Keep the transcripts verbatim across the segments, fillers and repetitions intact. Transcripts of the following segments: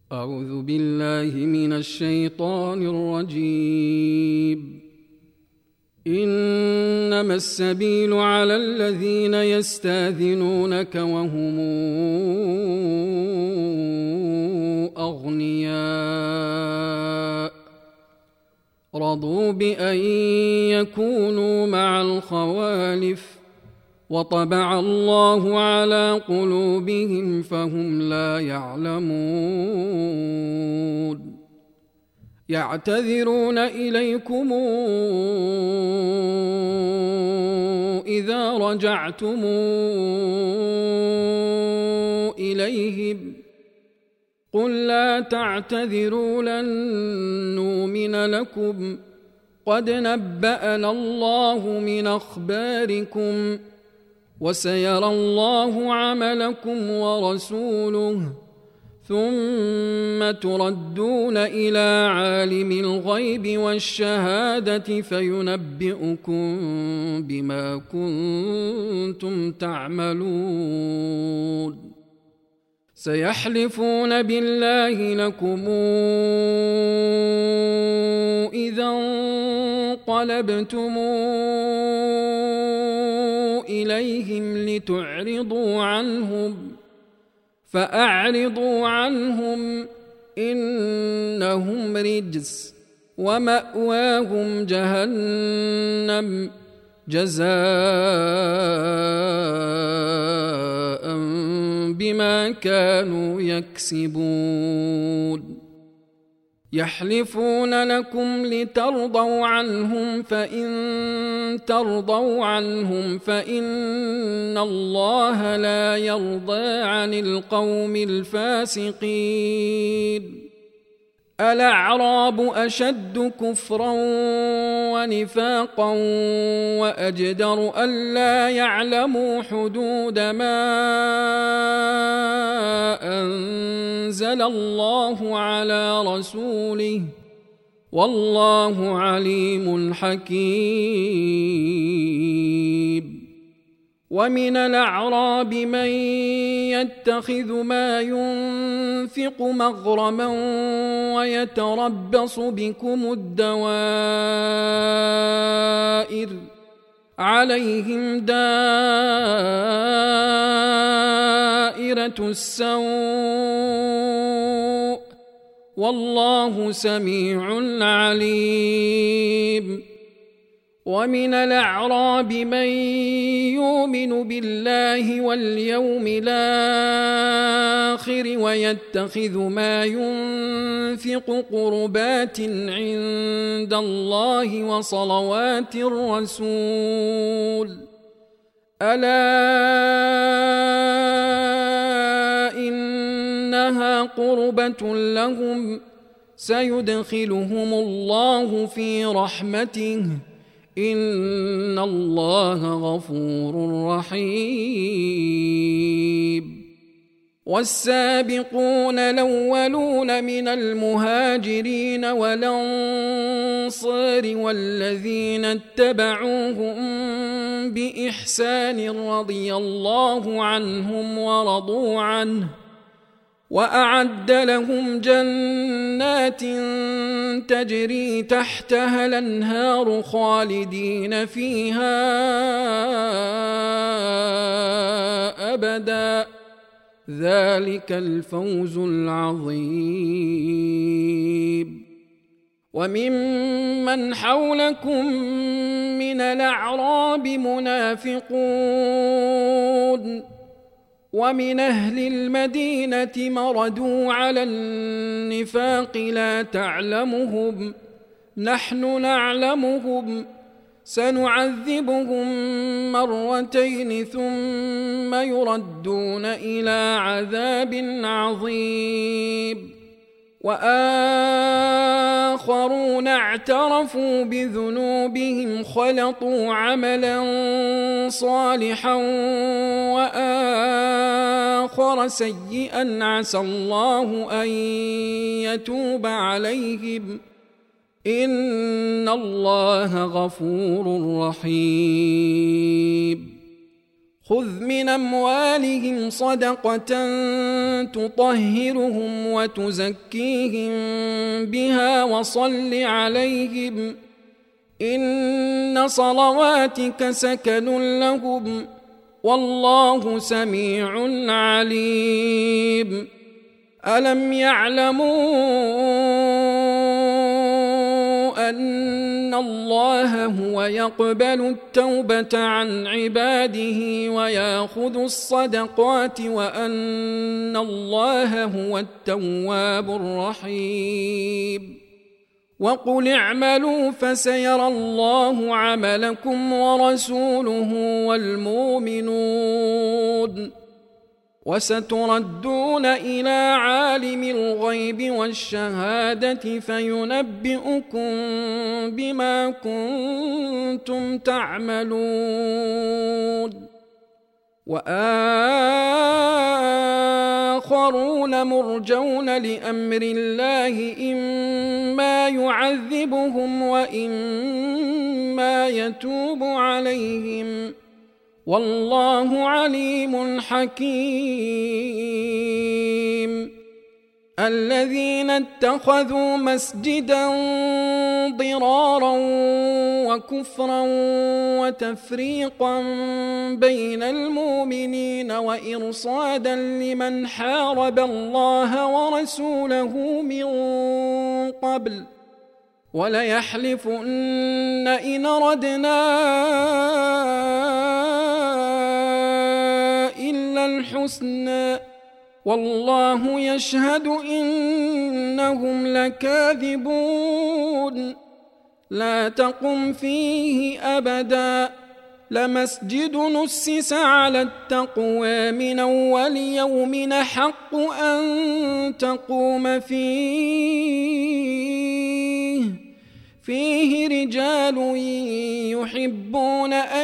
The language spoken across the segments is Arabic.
أعوذ بالله من الشيطان الرجيم. إنما السبيل على الذين يستأذنونك وهم أغنياء رضوا بأن يكونوا مع الخوالف وطبع الله على قلوبهم فهم لا يعلمون. يعتذرون إليكم إذا رجعتم إليهم قل لا تعتذروا لن نؤمن لكم قد نبأنا الله من أخباركم وسيرى الله عملكم ورسوله ثم تردون إلى عالم الغيب والشهادة فينبئكم بما كنتم تعملون. سيحلفون بالله لكم إذا انقلبتم إليهم لتعرضوا عنهم فأعرضوا عنهم إنهم رجس ومأواهم جهنم جزاء بما كانوا يكسبون. يحلفون لكم لترضوا عنهم فإن ترضوا عنهم فإن الله لا يرضى عن القوم الفاسقين. الأعراب أشد كفرا ونفاقا وأجدر ألا يعلموا حدود ما أنزل الله على رسوله والله عليم حكيم. ومن الأعراب من يتخذ ما ينفق مغرما ويتربص بكم الدوائر عليهم دائرة السوء والله سميع عليم. ومن الأعراب من يؤمن بالله واليوم الآخر ويتخذ ما ينفق قربات عند الله وصلوات الرسول ألا إنها قربة لهم سيدخلهم الله في رحمته إن الله غفور رحيم. والسابقون الأولون من المهاجرين والأنصار والذين اتبعوهم بإحسان رضي الله عنهم ورضوا عنه وأعد لهم جنات تجري تحتها الأنهار خالدين فيها أبدا ذلك الفوز العظيم. وممن حولكم من الأعراب منافقون ومن أهل المدينة مردوا على النفاق لا تعلمهم نحن نعلمهم سنعذبهم مرتين ثم يردون إلى عذاب عظيم. وآخرون اعترفوا بذنوبهم خلطوا عملا صالحا وآخر سيئا عسى الله أن يتوب عليهم إن الله غفور رحيم. خذ من أموالهم صدقة تطهرهم وتزكيهم بها وصل عليهم إن صلواتك سكن لهم والله سميع عليم. ألم يعلموا أن الله هو يقبل التوبة عن عباده ويأخذ الصدقات وأن الله هو التواب الرحيم. وقل اعملوا فسيرى الله عملكم ورسوله والمؤمنون وستردون إلى عالم الغيب والشهادة فينبئكم بما كنتم تعملون. وآخرون مرجون لأمر الله إما يعذبهم وإما يتوب عليهم والله عليم حكيم. الذين اتخذوا مسجدا ضرارا وكفرا وتفريقا بين المؤمنين وإرصادا لمن حارب الله ورسوله من قبل وليحلفن إن أردنا إلا الحسنى والله يشهد إنهم لكاذبون. لا تقم فيه أبدا لمسجد نسس على التقوى من أول يوم حق أن تقوم فيه فيه رجال يحبون أن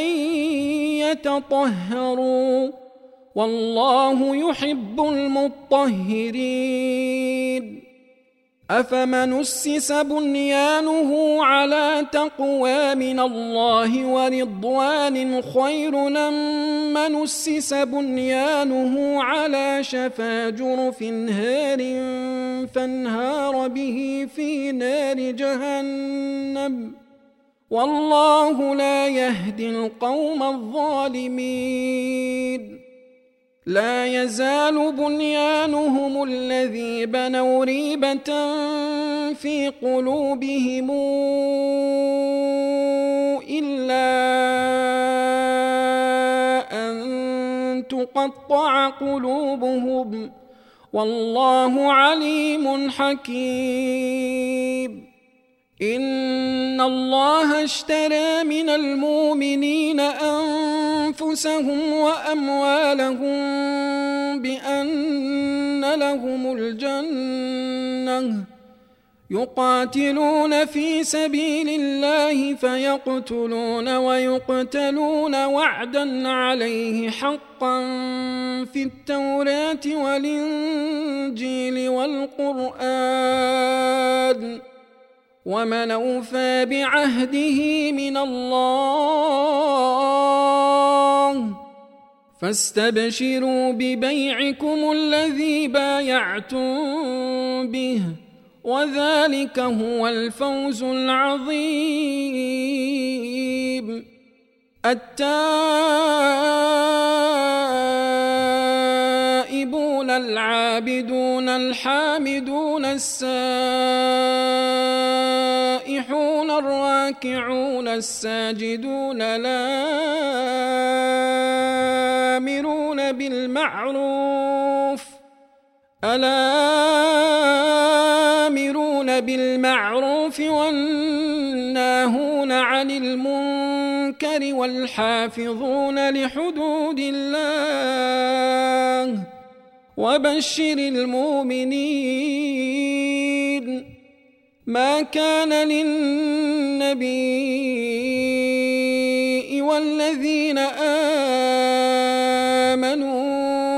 يتطهروا والله يحب المطهرين. أفمن أسس بنيانه على تقوى من الله ورضوان خير أم من أسس بنيانه على شفا جرف هار فانهار به في نار جهنم والله لا يهدي القوم الظالمين. لا يزال بنيانهم الذي بنوا ريبة في قلوبهم إلا أن تقطع قلوبهم والله عليم حكيم. إن الله اشترى من المؤمنين أنفسهم وأموالهم بأن لهم الجنة يقاتلون في سبيل الله فيقتلون ويقتلون وعدا عليه حقا في التوراة والإنجيل والقرآن ومن أوفى بعهده من الله فاستبشروا ببيعكم الذي بايعتم به وذلك هو الفوز العظيم. التائبون العابدون الحامدون السائحون الراكعون الساجدون الآمرون بالمعروف الآمرون بالمعروف والناهون عن المنكر والحافظون لحدود الله وبشر المؤمنين. ما كان للنبي والذين آمنوا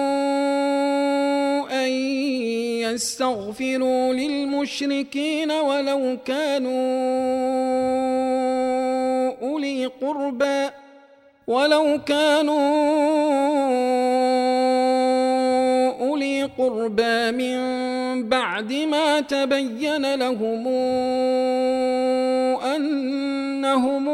أن يستغفروا للمشركين ولو كانوا أولي قربى ولو كانوا القربى من بعد ما تبين لهم أنهم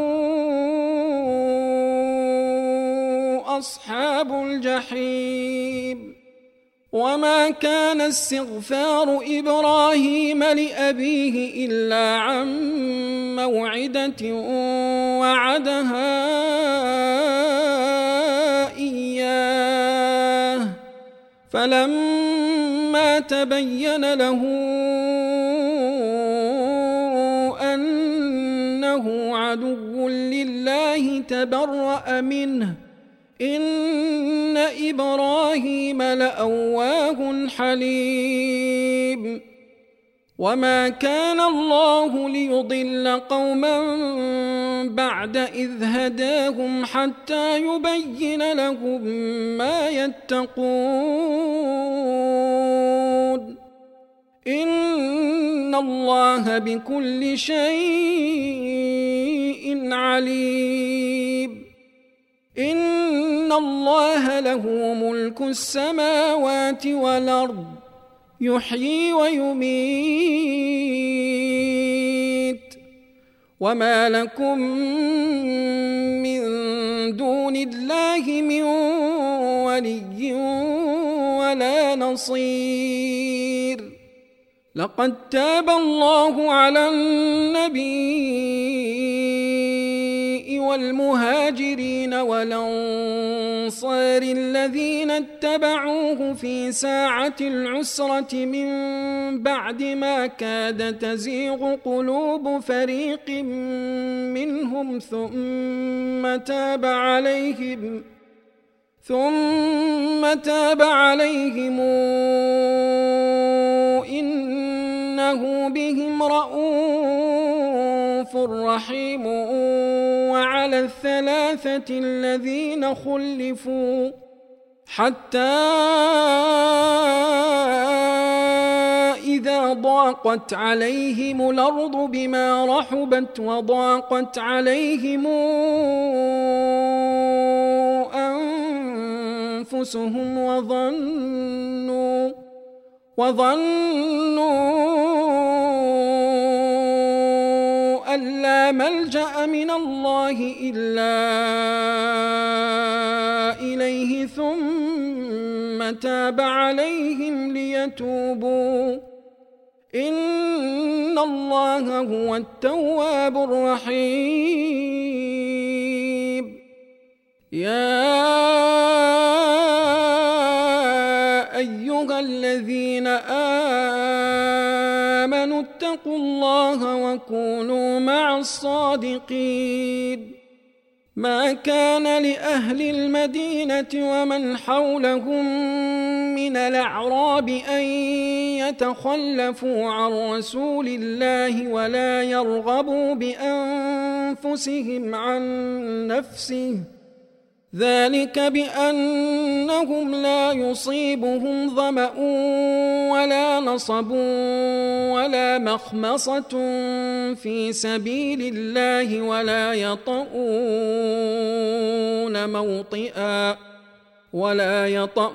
أصحاب الجحيم وما كان استغفار إبراهيم لأبيه إلا عن موعدة وعدها إياه فلما تبين له أنه عدو لله تبرأ منه إن إبراهيم لأواه حليم وما كان الله ليضل قوما بعد إذ هداهم حتى يبين لهم ما يتقون إن الله بكل شيء عليم إن الله له ملك السماوات والأرض يحيي ويميت وما لكم من دون الله من ولي ولا نصير لقد تاب الله على النبي والمهاجرين والأنصار الذين اتبعوه في ساعة العسرة من بعد ما كاد تزيغ قلوب فريق منهم ثم تاب عليهم ثم تاب عليهم إنه بهم رءوف رحيم وعلى الثلاثة الذين خلفوا حتى إذا ضاقت عليهم الأرض بما رحبت وضاقت عليهم أنفسهم وظنوا وظنوا أن لا ملجأ من الله إلا إليه ثم تاب عليهم ليتوبوا إن الله هو التواب الرحيم يا أيها الذين آمنوا اتقوا الله وكونوا مع الصادقين ما كان لأهل المدينة ومن حولهم من الأعراب أن يتخلفوا عن رسول الله ولا يرغبوا بأنفسهم عن نفسه ذلك بأنهم لا يصيبهم ظمأ ولا نصب ولا مخمصة في سبيل الله ولا يطؤون موطئا ولا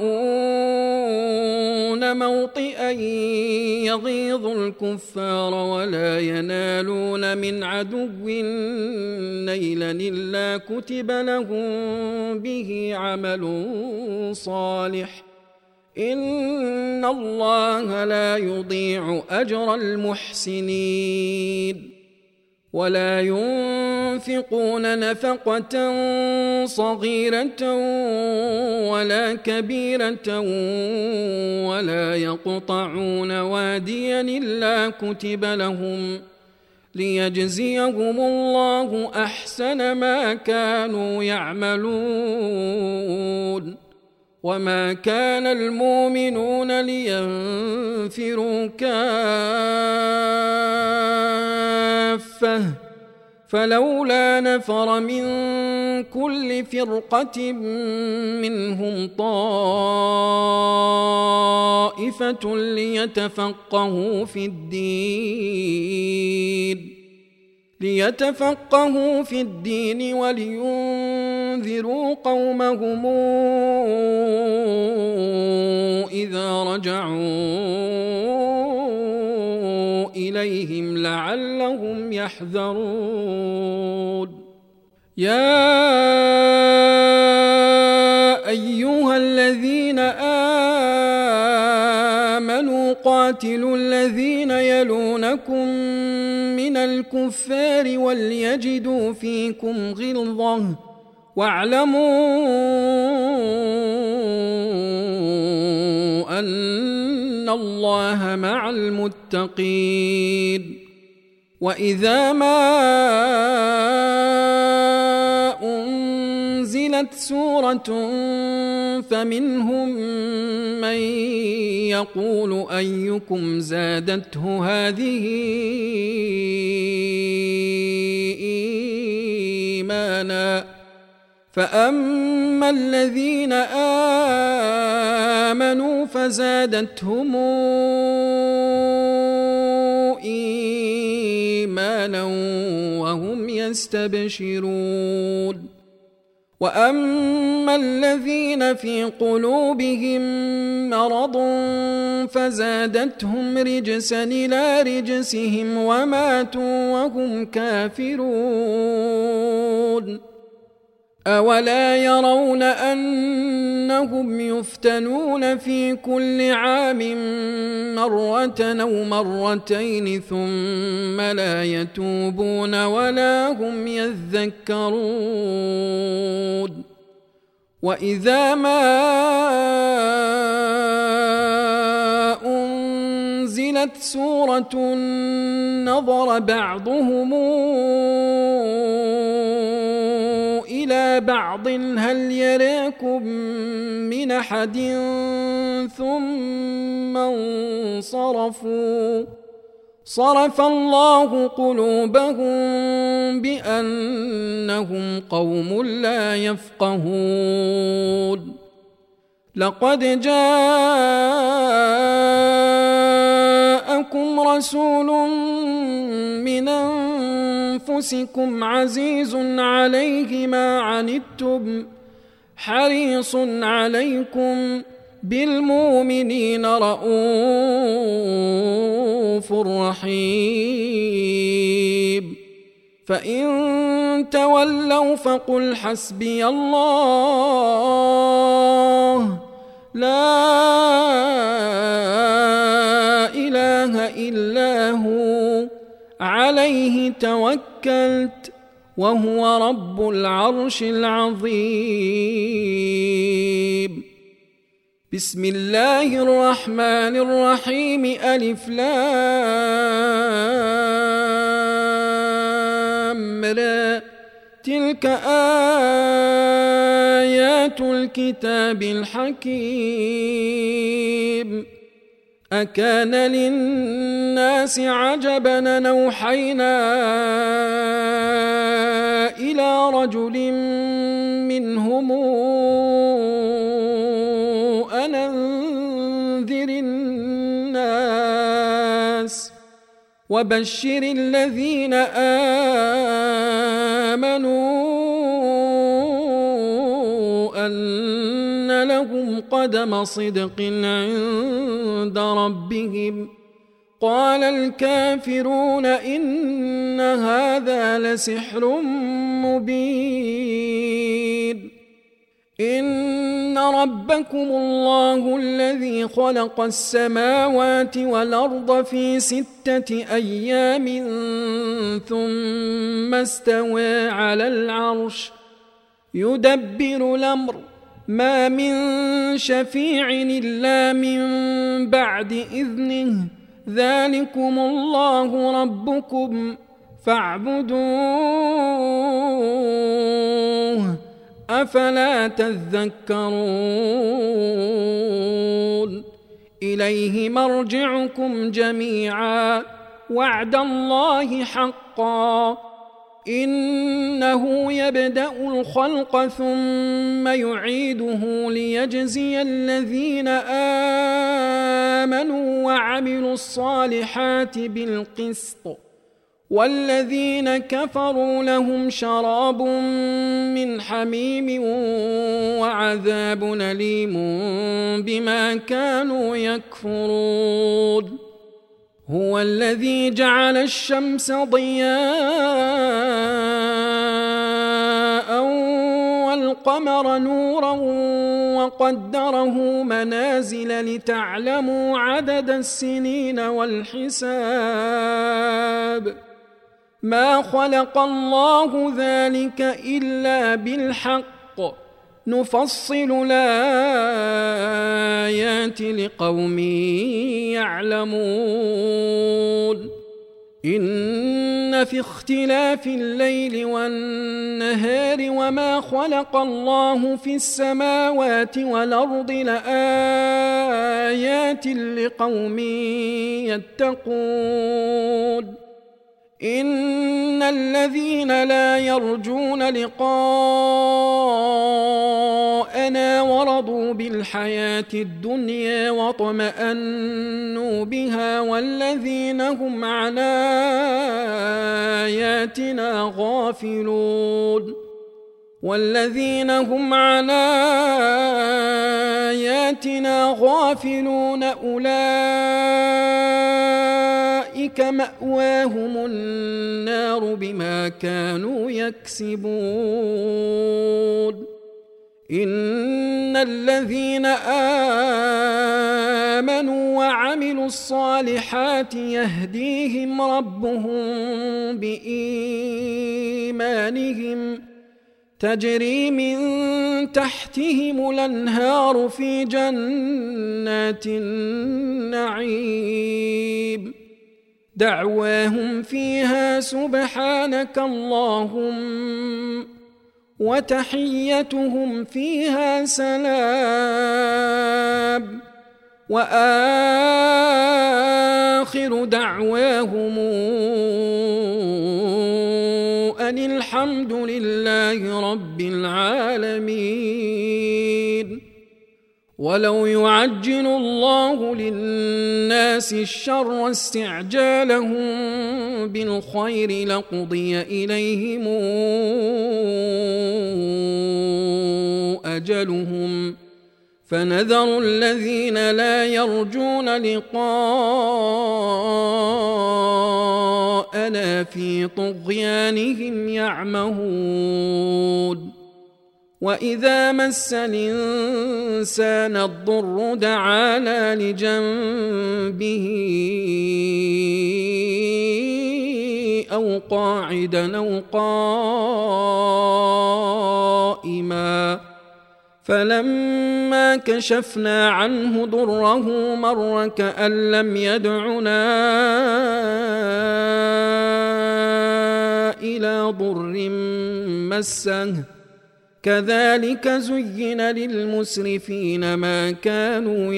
يطؤون موطئا يغيظ الكفار ولا ينالون من عدو نيلا إلا كتب لهم به عمل صالح إن الله لا يضيع أجر المحسنين ولا ينفقون نفقة صغيرة ولا كبيرة ولا يقطعون واديا إلا كتب لهم ليجزيهم الله أحسن ما كانوا يعملون وما كان المؤمنون لينفروا كافة فلولا نفر من كل فرقة منهم طائفة ليتفقهوا في الدين ليتفقهوا في الدين ولينذروا لينذروا قومهم إذا رجعوا إليهم لعلهم يحذرون يا أيها الذين آمنوا قاتلوا الذين يلونكم من الكفار وليجدوا فيكم غلظة واعلموا أن الله مع المتقين وإذا ما أنزلت سورة فمنهم من يقول أيكم زادته هذه إيمانا فأما الذين آمنوا فزادتهم إيمانا وهم يستبشرون وأما الذين في قلوبهم مرض فزادتهم رجسا إلى رجسهم وماتوا وهم كافرون أولا يرون أنهم يفتنون في كل عام مرة أو مرتين ثم لا يتوبون ولا هم يذكرون وإذا ما أنزلت سورة نظر بعضهم إلى بعض هل يراكم من أحد ثم انصرفوا صرف الله قلوبهم بأنهم قوم لا يفقهون لقد جاءكم رسول من أنفسكم عزيز عليه ما عنتم حريص عليكم بالمؤمنين رؤوف رحيم فإن تولوا فقل حسبي الله لا إله إلا هو عليه توكلت وهو رب العرش العظيم بسم الله الرحمن الرحيم ألف لام را تلك آيات الكتاب الحكيم أكان للناس عجبا أن أوحينا إلى رجل منهم أن أنذر الناس وبشر الذين آمنوا أن لهم قدم صدق عند ربهم قال الكافرون إن هذا لسحر مبين إن ربكم الله الذي خلق السماوات والأرض في ستة أيام ثم استوى على العرش يدبر الأمر ما من شفيع إلا من بعد إذنه ذلكم الله ربكم فاعبدوه أفلا تذكرون إليه مرجعكم جميعا وعد الله حقا إنه يبدأ الخلق ثم يعيده ليجزي الذين آمنوا وعملوا الصالحات بالقسط والذين كفروا لهم شراب من حميم وعذاب أليم بما كانوا يكفرون هو الذي جعل الشمس ضياء والقمر نورا وقدره منازل لتعلموا عدد السنين والحساب ما خلق الله ذلك إلا بالحق نفصل الآيات لقوم يعلمون إن في اختلاف الليل والنهار وما خلق الله في السماوات والأرض لآيات لقوم يتقون إن الذين لا يرجون لقاءنا ورضوا بالحياة الدنيا واطمأنوا بها والذين هم عن آياتنا غافلون والذين هم عن آياتنا غافلون أولئك مأواهم النار بما كانوا يكسبون إن الذين آمنوا وعملوا الصالحات يهديهم ربهم بإيمانهم تجري من تحتهم الأنهار في جنات النعيم دعواهم فيها سبحانك اللهم وتحيتهم فيها سلام وآخر دعواهم أن الحمد لله رب العالمين ولو يعجل الله للناس الشر استعجالهم بالخير لقضي إليهم أجلهم فنذر الذين لا يرجون لقاءنا في طغيانهم يعمهون وإذا مس الإنسان الضر دعانا لجنبه أو قاعدا أو قائما فلما كشفنا عنه ضره مر كأن لم يدعنا إلى ضر مسه كذلك زين للمسرفين ما كانوا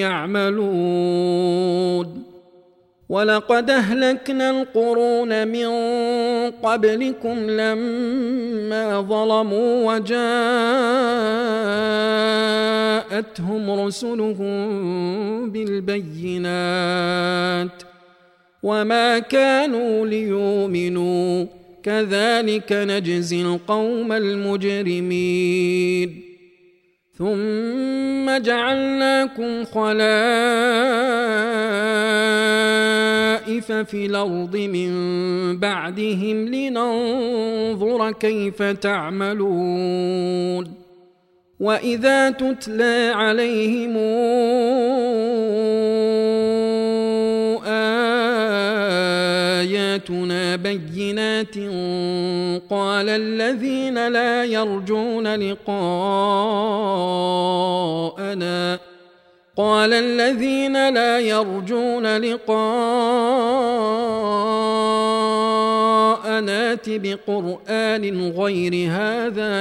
يعملون ولقد أهلكنا القرون من قبلكم لما ظلموا وجاءتهم رسلهم بالبينات وما كانوا ليؤمنوا كذلك نجزي القوم المجرمين ثم جعلناكم خلائف في الأرض من بعدهم لننظر كيف تعملون وإذا تتلى عليهم آياتنا بينات قال الذين لا يرجون لقاءنا قال الذين لا يرجون لقاءنا ائت بقرآن غير هذا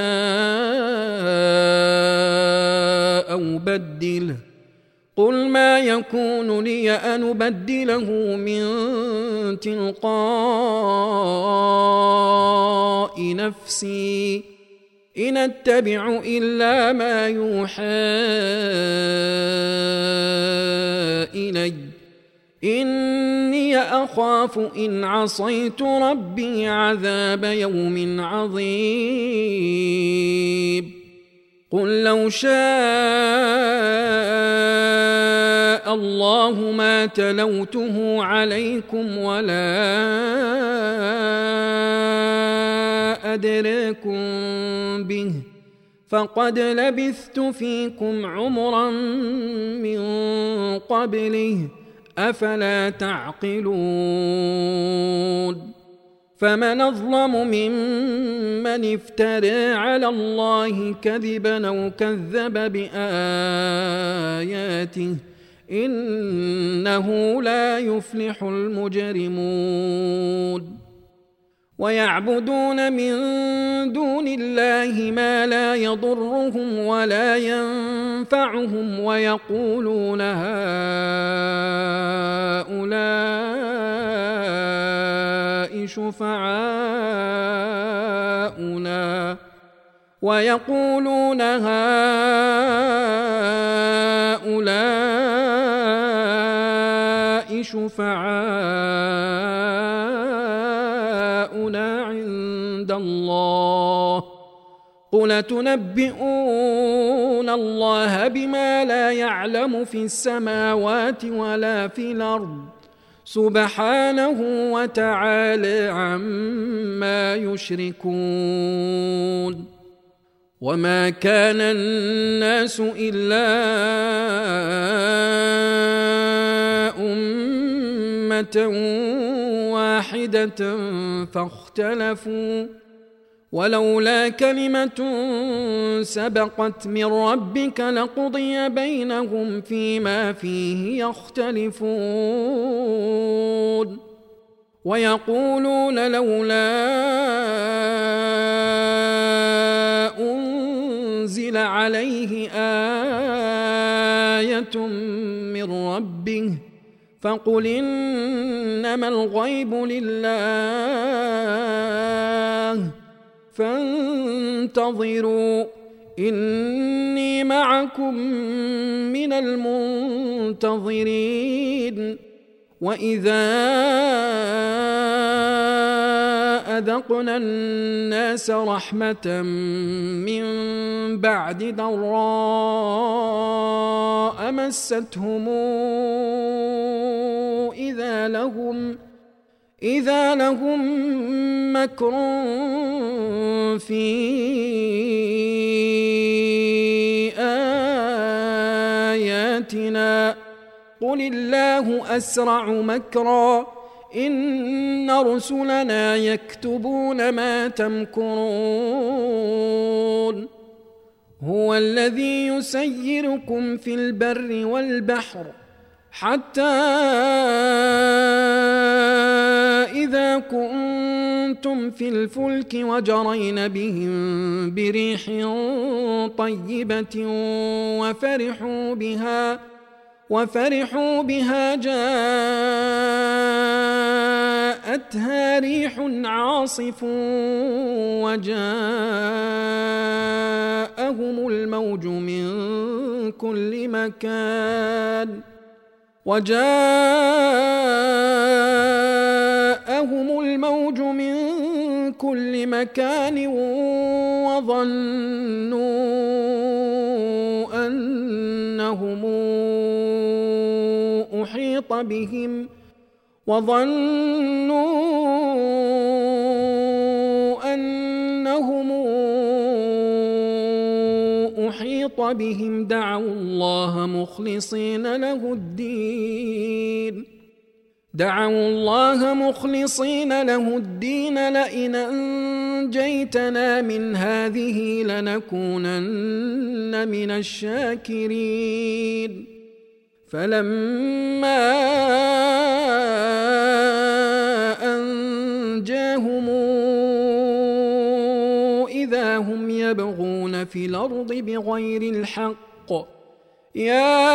أو بدله قل ما يكون لي أن أبدله من تلقاء نفسي إن أتبع إلا ما يوحى إلي إني إني أخاف إن عصيت ربي عذاب يوم عظيم قل لو شاء الله ما تلوته عليكم ولا أدريكم به فقد لبثت فيكم عمرا من قبله أفلا تعقلون فمن أظلم ممن افترى على الله كذبا أو كذب بآياته إنه لا يفلح المجرمون ويعبدون من دون الله ما لا يضرهم ولا ينفعهم ويقولون هؤلاء شفعاؤنا ويقولون هؤلاء شفعاؤنا عند الله قل تنبئون الله بما لا يعلم في السماوات ولا في الأرض سبحانه وتعالى عما يشركون وما كان الناس إلا أمة واحدة فاختلفوا ولولا كلمة سبقت من ربك لقضي بينهم فيما فيه يختلفون ويقولون لولا أنزل عليه آية من ربه فقل إنما الغيب لله فانتظروا إني معكم من المنتظرين وإذا أذقنا الناس رحمة من بعد ضراء مستهم إذا لهم إذا لهم مكر في آياتنا قل الله أسرع مكرا إن رسلنا يكتبون ما تمكرون هو الذي يسيركم في البر والبحر حتى إذا كنتم في الفلك وجرين بهم بريح طيبة وفرحوا بها وفرحوا بها جاءتها ريح عاصف وجاءهم الموج من كل مكان وجاءهم الموج من كل مكان وظنوا أنهم أحيط بهم وظنوا أنهم أحيط بهم دعوا الله مخلصين له الدين دعوا الله مخلصين له الدين لئن أنجيتنا من هذه لنكونن من الشاكرين فلما أنجاهم إذا هم يبغون في الأرض بغير الحق يا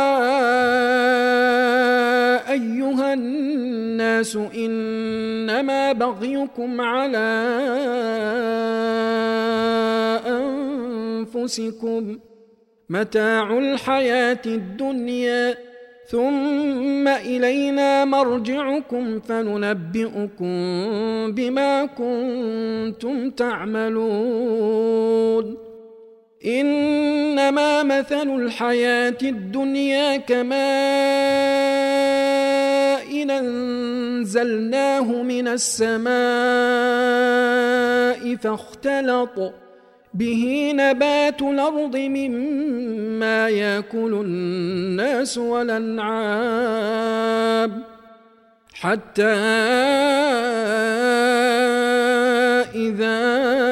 أيها الناس إنما بغيكم على أنفسكم متاع الحياة الدنيا ثم إلينا مرجعكم فننبئكم بما كنتم تعملون إنما مثل الحياة الدنيا كماء أنزلناه من السماء فاختلط به نبات الأرض مما يأكل الناس والأنعام حتى إذا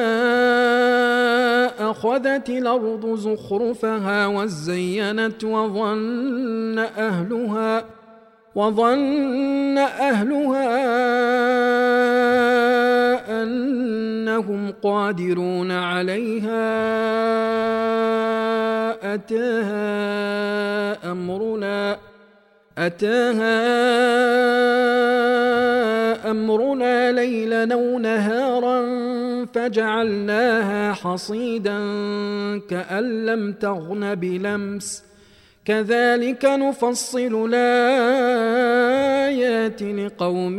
أخذت الأرض زخرفها وزينت وظن أهلها وظن أهلها أنهم قادرون عليها أتاها أمرنا أتاها أمرنا ليلا أو نهارا فجعلناها حصيدا كأن لم تغن بلمس كذلك نفصل الآيات لقوم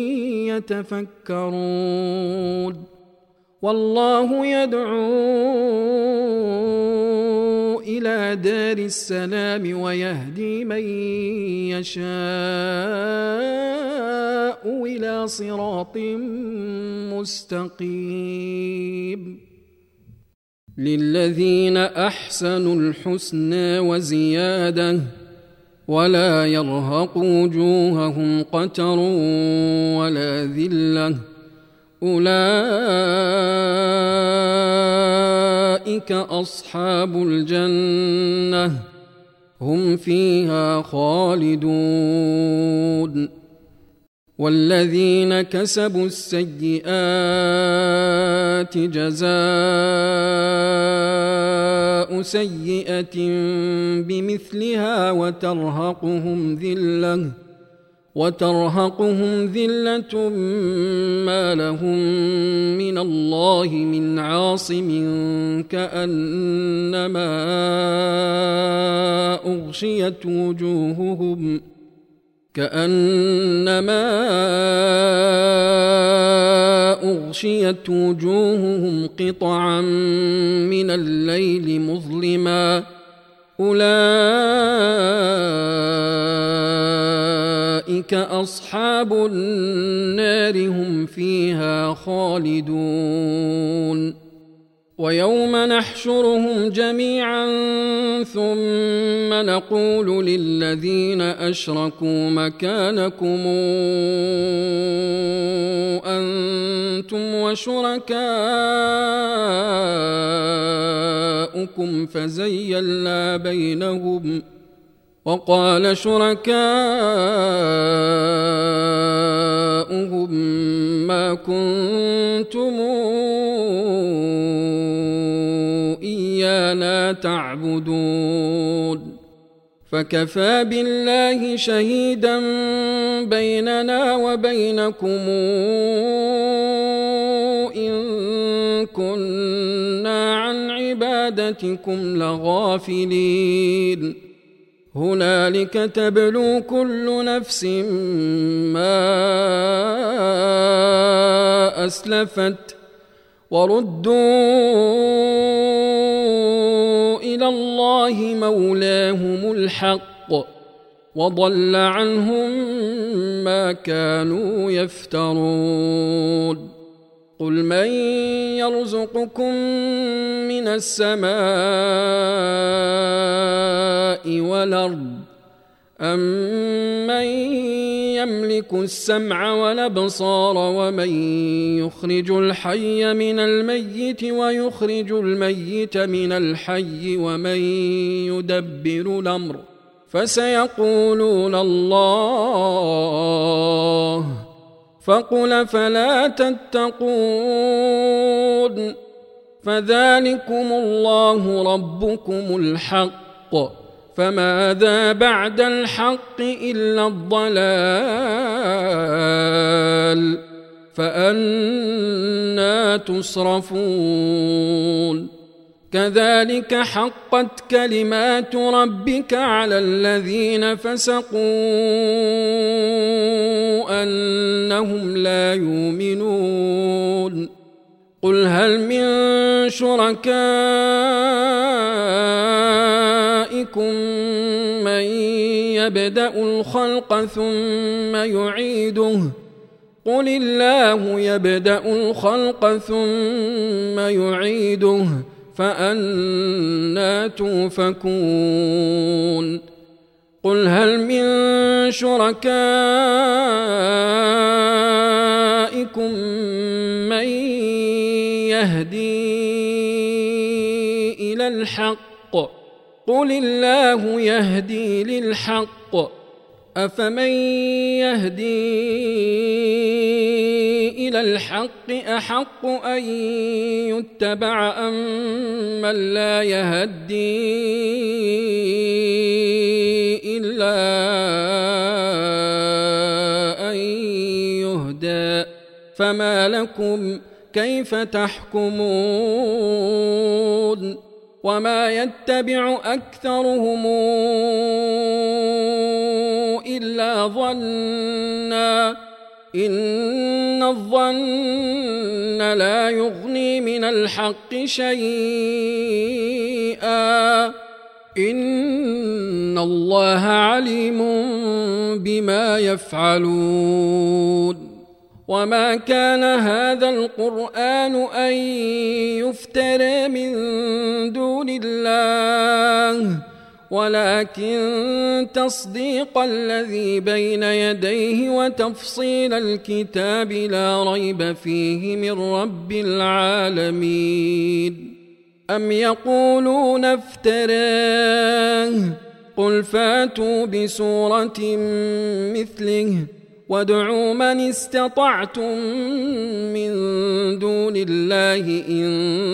يتفكرون والله يدعو إلى دار السلام ويهدي من يشاء إلى صراط مستقيم للذين أحسنوا الحسنى وزيادة ولا يرهق وجوههم قتر ولا ذلة أولئك أصحاب الجنة هم فيها خالدون والذين كسبوا السيئات جزاء سيئة بمثلها وترهقهم ذلة وترهقهم ذلة ما لهم من الله من عاصم كأنما أغشيت وجوههم كأنما أغشيت وجوههم قطعا من الليل مظلما أولئك أصحاب النار هم فيها خالدون ويوم نحشرهم جميعا ثم نقول للذين أشركوا مكانكم أنتم وشركاؤكم فزيلنا بينهم وقال شركاؤهم ما كنتم إيانا تعبدون فكفى بالله شهيدا بيننا وبينكم إن كنا عن عبادتكم لغافلين هنالك تبلو كل نفس ما أسلفت وردوا إلى الله مولاهم الحق وضل عنهم ما كانوا يفترون قل من يرزقكم من السماء والأرض أمن يملك السمع والأبصار ومن يخرج الحي من الميت ويخرج الميت من الحي ومن يدبر الأمر فسيقولون الله فقل فلا تتقون فذلكم الله ربكم الحق فماذا بعد الحق إلا الضلال فأنى تصرفون كذلك حقت كلمات ربك على الذين فسقوا أنهم لا يؤمنون قل هل من شركائكم من يبدأ الخلق ثم يعيده قل الله يبدأ الخلق ثم يعيده فأنى توفكون قل هل من شركائكم من يهدي إلى الحق قل الله يهدي للحق أفمن يهدي إلى الحق أحق أن يتبع أم من لا يهدي إلا أن يهدى فما لكم كيف تحكمون وما يتبع أكثرهم إلا ظنا إن الظن لا يغني من الحق شيئا إن الله عليم بما يفعلون وما كان هذا القرآن أن يفترى من دون الله ولكن تصديق الذي بين يديه وتفصيل الكتاب لا ريب فيه من رب العالمين أم يقولون افتراه قل فاتوا بسورة مثله وادعوا من استطعتم من دون الله إن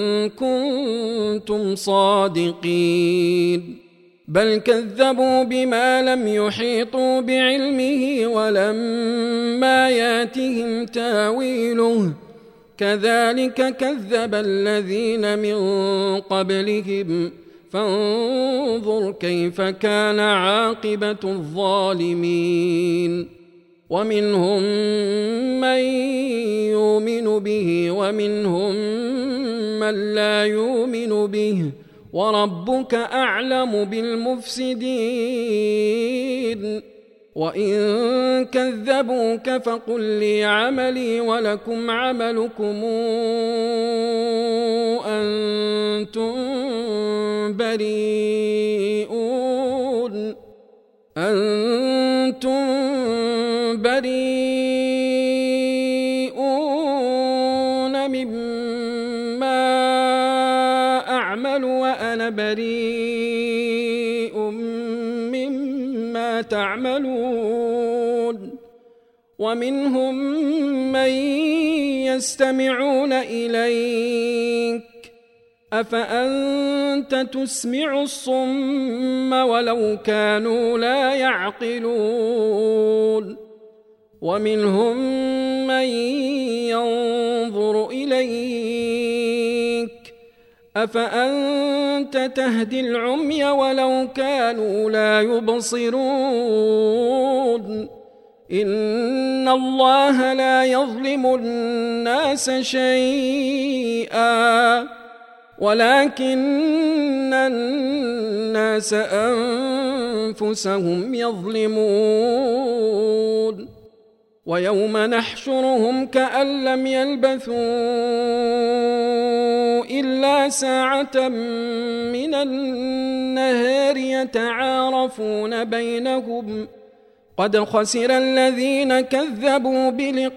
كنتم صادقين بل كذبوا بما لم يحيطوا بعلمه ولما ياتهم تاويله كذلك كذب الذين من قبلهم فانظر كيف كان عاقبة الظالمين ومنهم من يؤمن به ومنهم من لا يؤمن به وربك أعلم بالمفسدين وإن كذبوك فقل لي عملي ولكم عملكم أنتم بريئون أنتم بريئون مما أعمل وأنا بريء مما تعملون ومنهم من يستمعون إليك أفأنت تسمع الصم ولو كانوا لا يعقلون ومنهم من ينظر إليك أفأنت تهدي العمي ولو كانوا لا يبصرون إن الله لا يظلم الناس شيئا ولكن الناس أنفسهم يظلمون ويوم نحشرهم كأن لم يلبثوا إلا ساعة من النهار يتعارفون بينهم قد خسر الذين كذبوا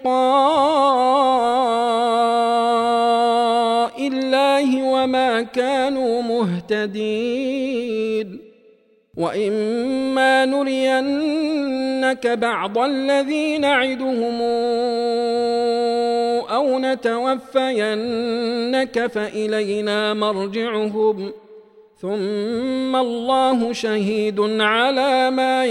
بلقاء الله وما كانوا مهتدين وإما نرينك بعض الذي نعدهم أو نتوفينك فإلينا مرجعهم ثم الله شهيد على ما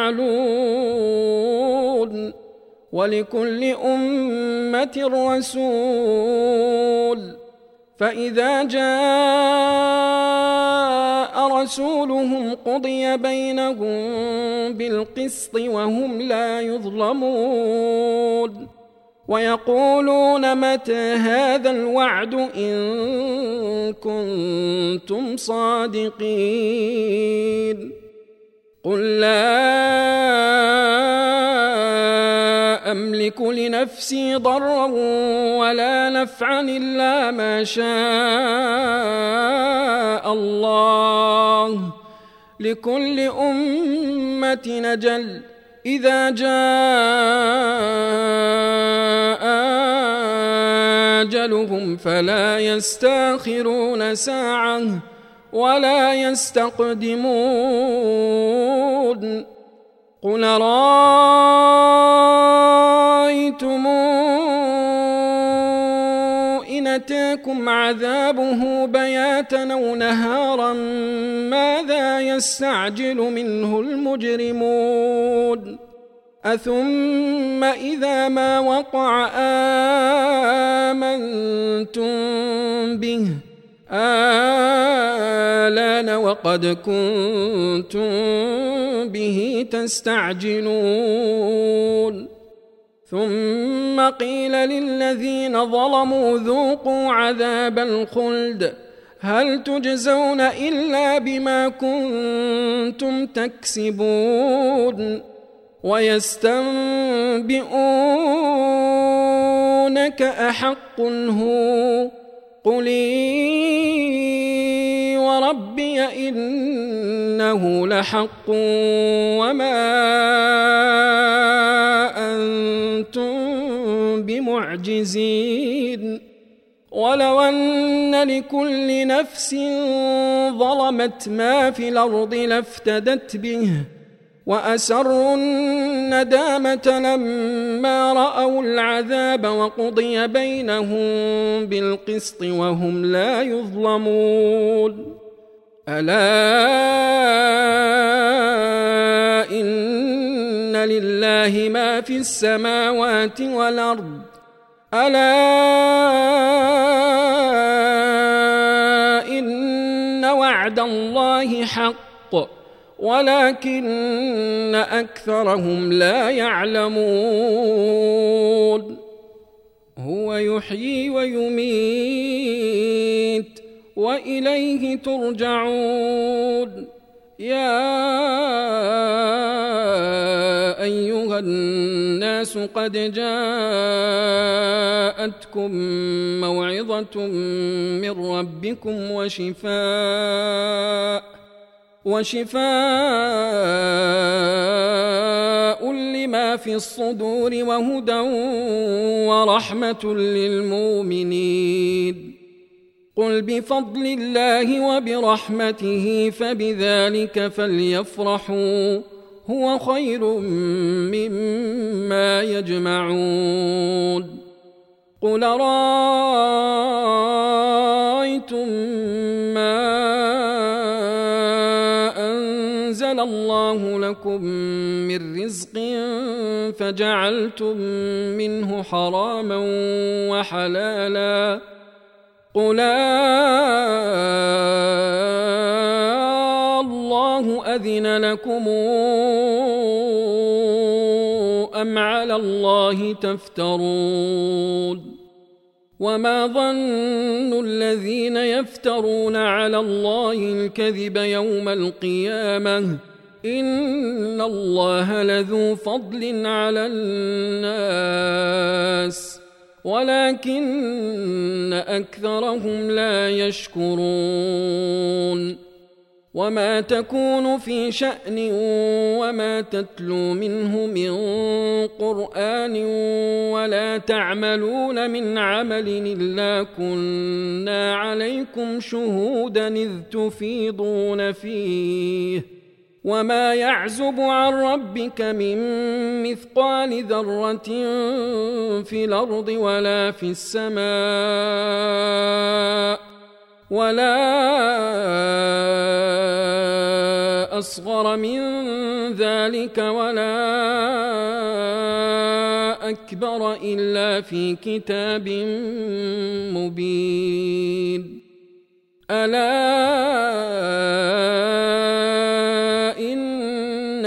يفعلون ولكل أمة رسول فإذا جاء رسولهم قضي بينهم بالقسط وهم لا يظلمون ويقولون متى هذا الوعد إن كنتم صادقين قل لا أملك لنفسي ضرا ولا نفعا إلا ما شاء الله لكل أمة أجل إذا جاء أجلهم فلا يستأخرون ساعة ولا يستقدمون قل رأيتم إن أتاكم عذابه بياتا أو نهارا ماذا يستعجل منه المجرمون أثم إذا ما وقع آمنتم به آلان وقد كنتم به تستعجلون ثم قيل للذين ظلموا ذوقوا عذاب الخلد هل تجزون إلا بما كنتم تكسبون ويستنبئونك أحق هو قل إي وربي إنه لحق وما أنتم بمعجزين ولو أن لكل نفس ظلمت ما في الأرض لافتدت به وأسروا الندامة لما رأوا العذاب وقضي بينهم بالقسط وهم لا يظلمون ألا إن لله ما في السماوات والأرض ألا إن وعد الله حق ولكن أكثرهم لا يعلمون هو يحيي ويميت وإليه ترجعون يا أيها الناس قد جاءتكم موعظة من ربكم وشفاء وشفاء لما في الصدور وهدى ورحمة للمؤمنين قل بفضل الله وبرحمته فبذلك فليفرحوا هو خير مما يجمعون قل رأيتم ما أنزل الله لكم من رزق فجعلتم منه حراما وحلالا قل الله أذن لكم أم على الله تفترون وما ظن الذين يفترون على الله الكذب يوم القيامة إن الله لذو فضل على الناس ولكن أكثرهم لا يشكرون وما تكون في شأن وما تتلو منه من قرآن ولا تعملون من عمل إلا كنا عليكم شهودا إذ تفيضون فيه وما يعزب عن ربك من مثقال ذرة في الأرض ولا في السماء ولا أصغر من ذلك ولا أكبر إلا في كتاب مبين ألا إن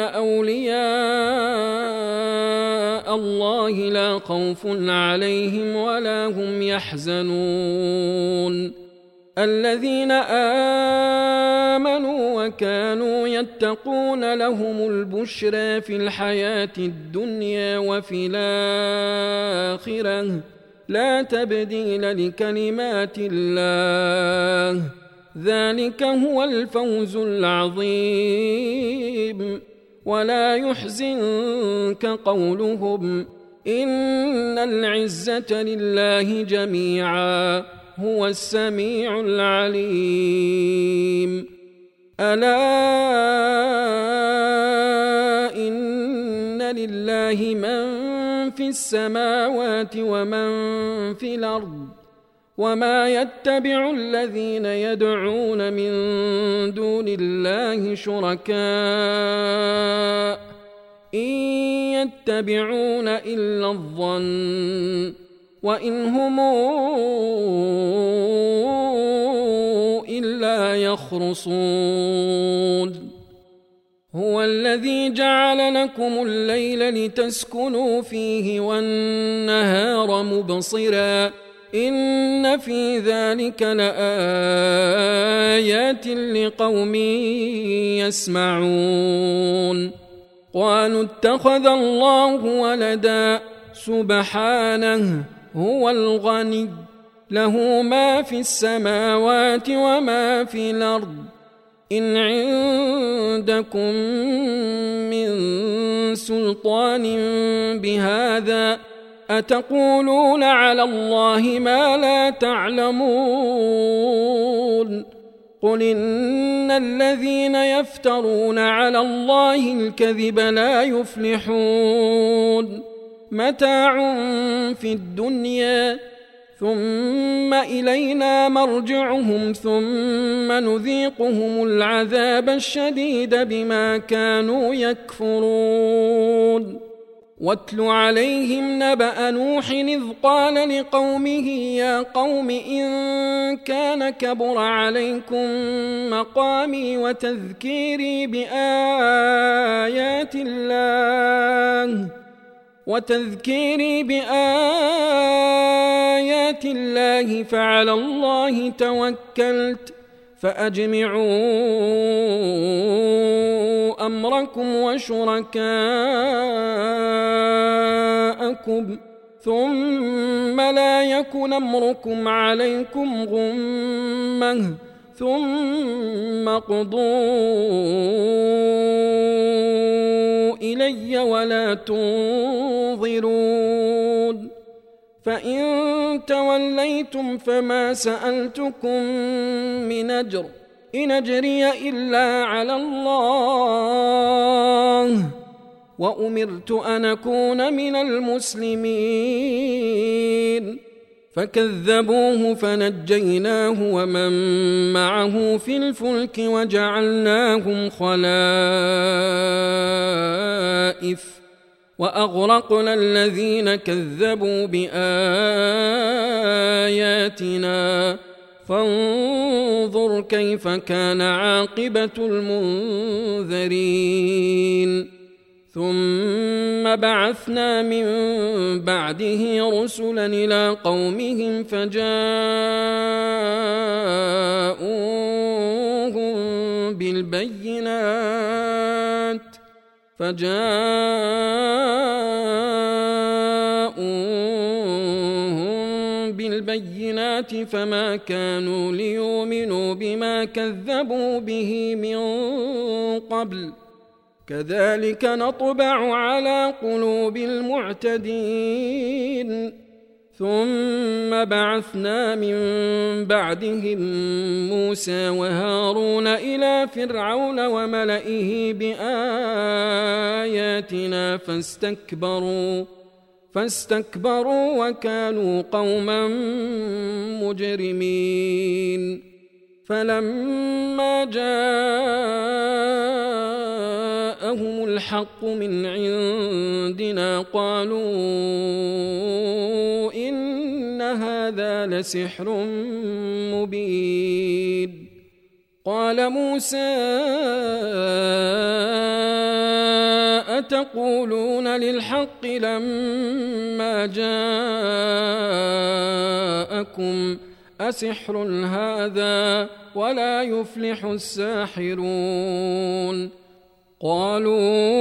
أولياء الله لا خوف عليهم ولا هم يحزنون الذين آمنوا وكانوا يتقون لهم البشرى في الحياة الدنيا وفي الآخرة لا تبديل لكلمات الله ذلك هو الفوز العظيم ولا يحزنك قولهم إن العزة لله جميعا هو السميع العليم ألا إن لله من في السماوات ومن في الأرض وما يتبع الذين يدعون من دون الله شركاء إن يتبعون إلا الظن وإن هم إلا يخرصون هو الذي جعل لكم الليل لتسكنوا فيه والنهار مبصرا إن في ذلك لآيات لقوم يسمعون قالوا اتخذ الله ولدا سبحانه هو الغني له ما في السماوات وما في الأرض إن عندكم من سلطان بهذا أتقولون على الله ما لا تعلمون قل إن الذين يفترون على الله الكذب لا يفلحون متاع في الدنيا ثم إلينا مرجعهم ثم نذيقهم العذاب الشديد بما كانوا يكفرون واتل عليهم نبأ نوح إذ قال لقومه يا قوم إن كان كبر عليكم مقامي وتذكيري بآيات الله وتذكيري بآيات الله فعلى الله توكلت فأجمعوا أمركم وشركاءكم ثم لا يكن أمركم عليكم غمة ثم اقضوا إلي ولا تنظرون فإن توليتم فما سألتكم من أجر إن أجري إلا على الله وأمرت أن أكون من المسلمين فكذبوه فنجيناه ومن معه في الفلك وجعلناهم خلائف وأغرقنا الذين كذبوا بآياتنا فانظر كيف كان عاقبة المنذرين ثم بعثنا من بعده رسلا إلى قومهم فجاءوهم بالبينات فجاءوهم بالبينات فما كانوا ليؤمنوا بما كذبوا به من قبل كذلك نطبع على قلوب المعتدين ثم بعثنا من بعدهم موسى وهارون إلى فرعون وملئه بآياتنا فاستكبروا فاستكبروا وكانوا قوما مجرمين فلما جاء جاءهم الحق من عندنا قالوا إن هذا لسحر مبين. قال موسى أتقولون للحق لما جاءكم أسحر هذا ولا يفلح الساحرون. قالوا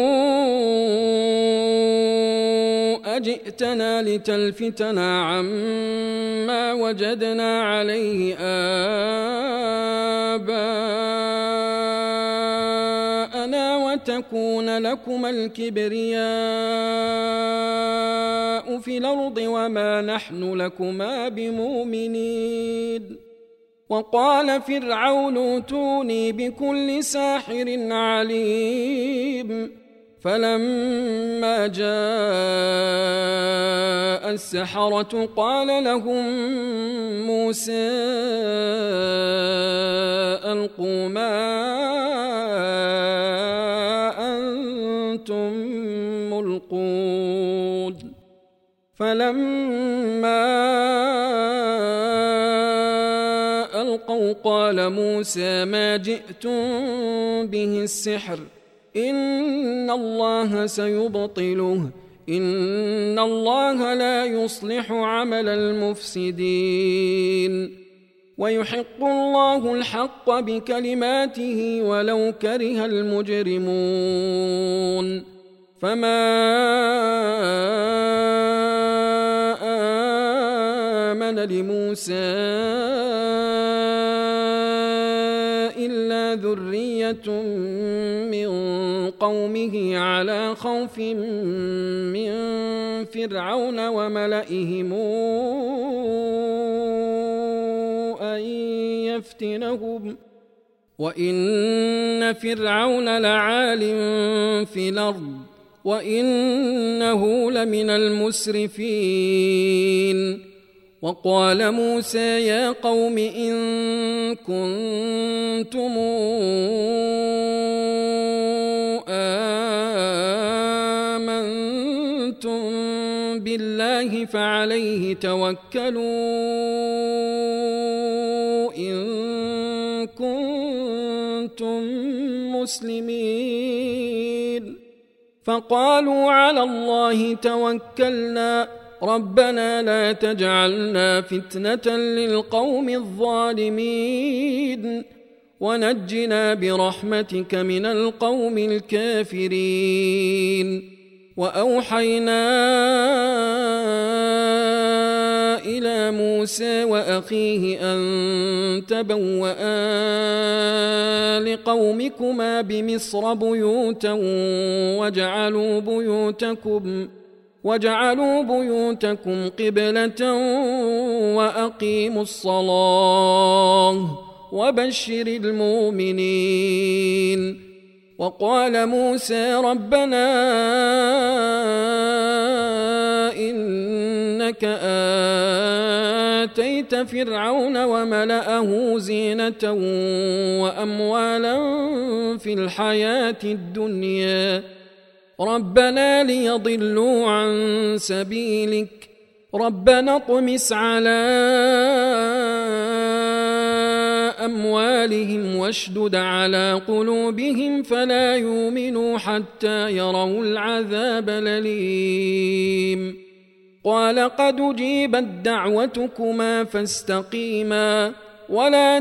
أجئتنا لتلفتنا عما وجدنا عليه آباءنا وتكون لكما الكبرياء في الأرض وما نحن لكما بمؤمنين. وقال فرعون ائتوني بكل ساحر عليم. فلما جاء السحرة قال لهم موسى ألقوا ما أنتم ملقون. فلما ألقوا قال موسى ما جئتم به السحر إن الله سيبطله إن الله لا يصلح عمل المفسدين ويحق الله الحق بكلماته ولو كره المجرمون. فما آمن لموسى إلا ذرية من قومه على خوف من فرعون وملئهم أن يفتنهم وإن فرعون لعال في الأرض وإنه لمن المسرفين. وقال موسى يا قوم إن كنتم آمنتم بالله فعليه توكلوا إن كنتم مسلمين. فقالوا على الله توكلنا ربنا لا تجعلنا فتنة للقوم الظالمين ونجنا برحمتك من القوم الكافرين. وأوحينا إلى موسى وأخيه أن تبوأ لقومكما بمصر بيوتا وجعلوا بيوتكم وجعلوا بيوتكم قبلة وأقيموا الصلاة وبشر المؤمنين. وقال موسى ربنا إنك آتيت فرعون وملأه زينة وأموالا في الحياة الدنيا ربنا ليضلوا عن سبيلك ربنا اطمس على أموالهم واشدد على قلوبهم فلا يؤمنوا حتى يروا العذاب الأليم. قال قد أجيبت دعوتكما فاستقيما ولا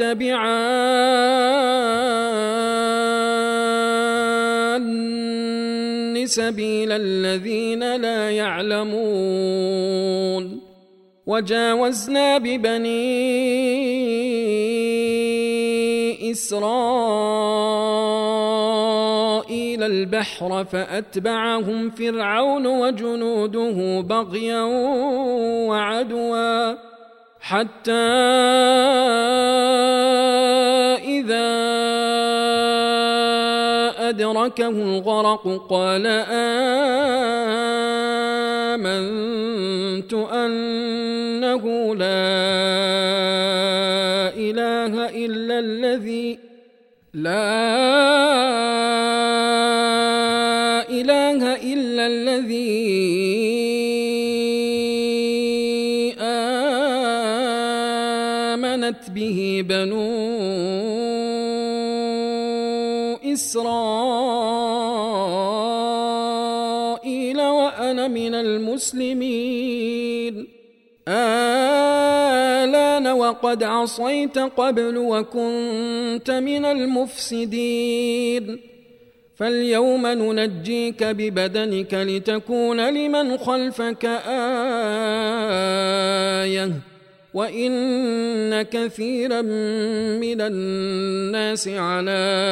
تتبعان سبيل الذين لا يعلمون. وجاوزنا ببني إسرائيل البحر فأتبعهم فرعون وجنوده بغيا وعدوا حتى إذا أدركه الغرق قال آمنت أنه لا إله إلا الذي لا آمنت به بنو إسرائيل وأنا من المسلمين. آلان وقد عصيت قبل وكنت من المفسدين. فاليوم ننجيك ببدنك لتكون لمن خلفك آية وإن كثيرا من الناس عن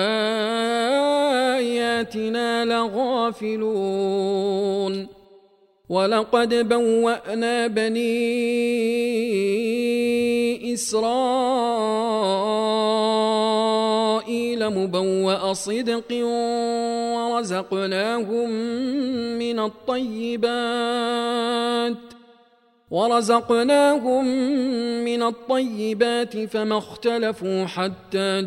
آياتنا لغافلون. ولقد بوأنا بني إسرائيل مبوأ صدق ورزقناهم من الطيبات ورزقناهم من الطيبات فما اختلفوا حتى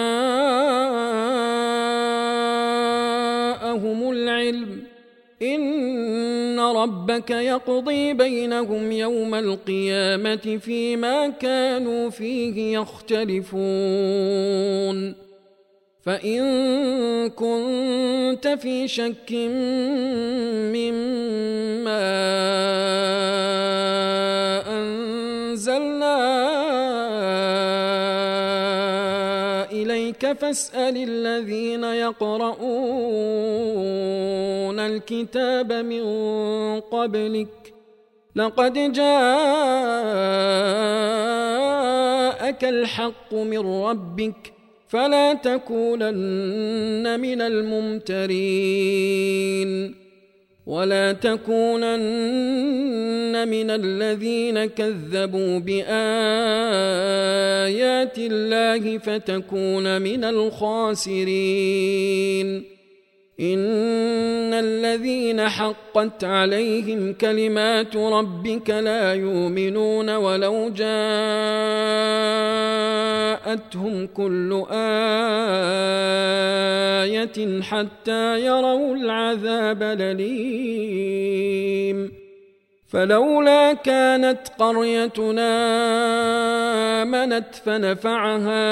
جاءهم العلم. إن ربك يقضي بينهم يوم القيامة فيما كانوا فيه يختلفون. فإن كنت في شك مما أنزلنا إليك فاسأل الذين يقرؤون الكتاب من قبلك لقد جاءك الحق من ربك فلا تكونن من الممترين. ولا تكونن من الذين كذبوا بآيات الله فتكون من الخاسرين. إن الذين حقت عليهم كلمات ربك لا يؤمنون ولو جاءتهم كل آية حتى يروا العذاب الأليم. فلولا كانت قريتنا آمنت فنفعها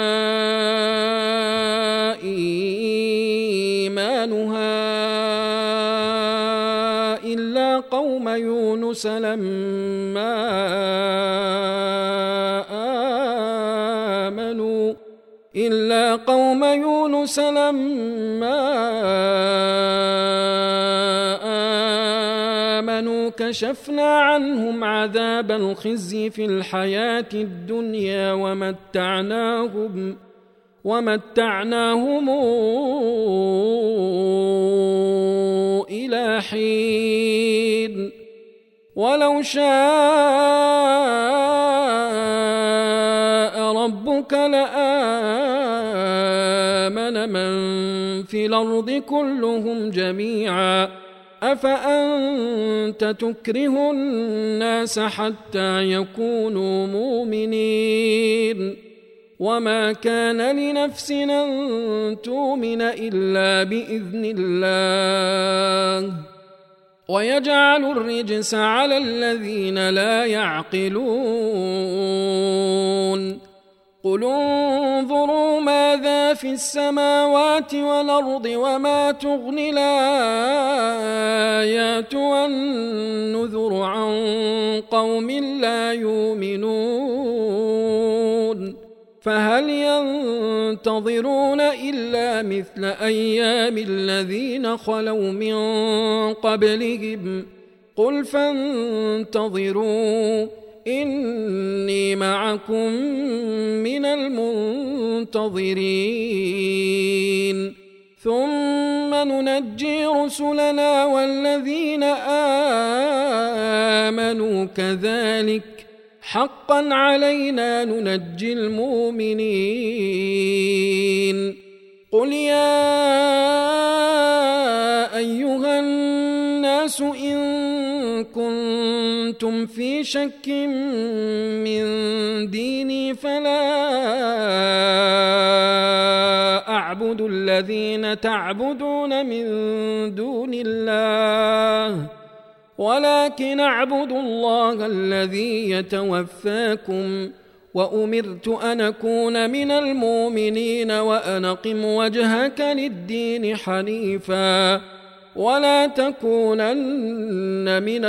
إيمانها إلا قوم يونس لما آمنوا إلا قوم يونس لما آمنوا كشفنا عنهم عذاب الخزي في الحياة الدنيا ومتعناهم ومتعناهم إلى حين. ولو شاء ربك لآمن من في الأرض كلهم جميعا أفأنت تكره الناس حتى يكونوا مؤمنين. وما كان لنفس أن تؤمن إلا بإذن الله ويجعل الرجس على الذين لا يعقلون. قل انظروا ماذا في السماوات والأرض وما تغني الآيات والنذر عن قوم لا يؤمنون. فهل ينتظرون إلا مثل أيام الذين خلوا من قبلهم قل فانتظروا إني معكم من المنتظرين. ثم ننجي رسلنا والذين آمنوا كذلك حقا علينا ننجي المؤمنين. قل يا أيها الناس إن كنتم في شك من ديني فلا أعبد الذين تعبدون من دون الله ولكن أعبد الله الذي يتوفاكم وأمرت أن أكون من المؤمنين وأن أقم وجهك للدين حنيفا ولا تكونن من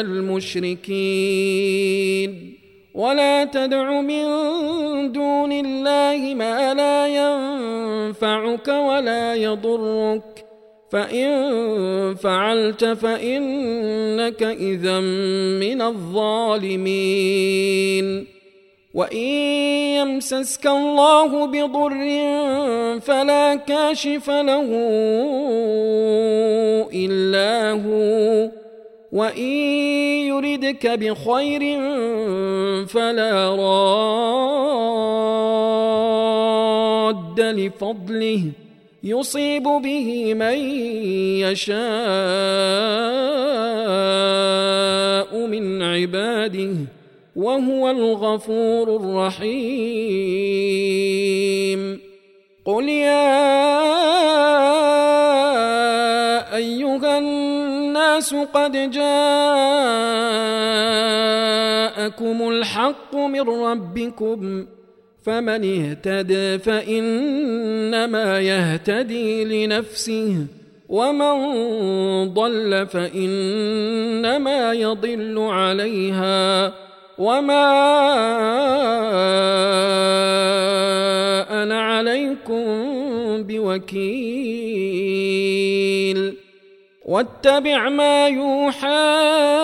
المشركين ولا تدع من دون الله ما لا ينفعك ولا يضرك فإن فعلت فإنك إذا من الظالمين وإن يمسسك الله بضر فلا كاشف له إلا هو وإن يردك بخير فلا راد لفضله يصيب به من يشاء من عباده وهو الغفور الرحيم قل يا أيها الناس قد جاءكم الحق من ربكم فمن اهتدى فإنما يهتدي لنفسه ومن ضل فإنما يضل عليها وما أنا عليكم بوكيل واتبع ما يوحى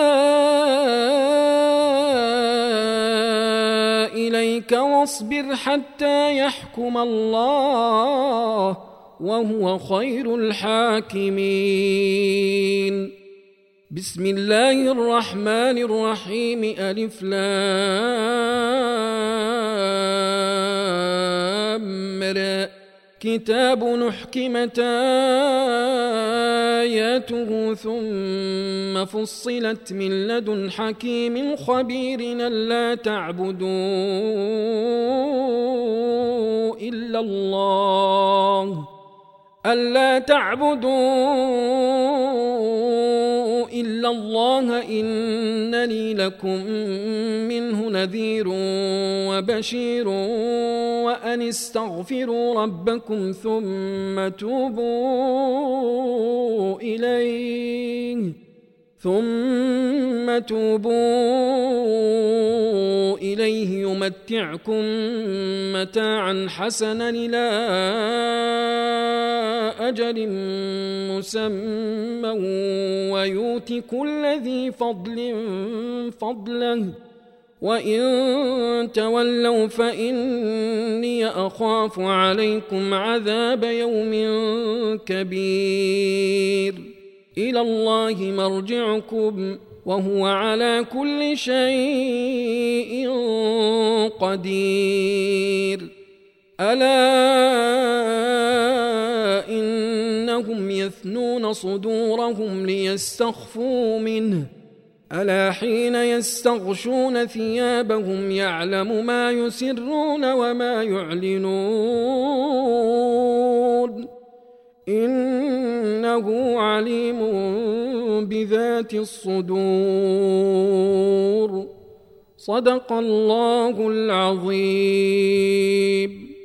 إليك واصبر حتى يحكم الله وهو خير الحاكمين بسم الله الرحمن الرحيم ألف لام را كتاب نحكمت آياته ثم فصلت من لدن حكيم خبير ألا تعبدوا إلا الله ألا تعبدوا إلا الله إنني لكم منه نذير وبشير وأن استغفروا ربكم ثم توبوا إليه ثم توبوا إليه يمتعكم متاعا حسنا إلى أجل مسمى ويؤت كل ذي فضل فضله وإن تولوا فإني أخاف عليكم عذاب يوم كبير إلى الله مرجعكم وهو على كل شيء قدير ألا إنهم يثنون صدورهم ليستخفوا منه ألا حين يستغشون ثيابهم يعلم ما يسرون وما يعلنون إنه عليم بذات الصدور صدق الله العظيم.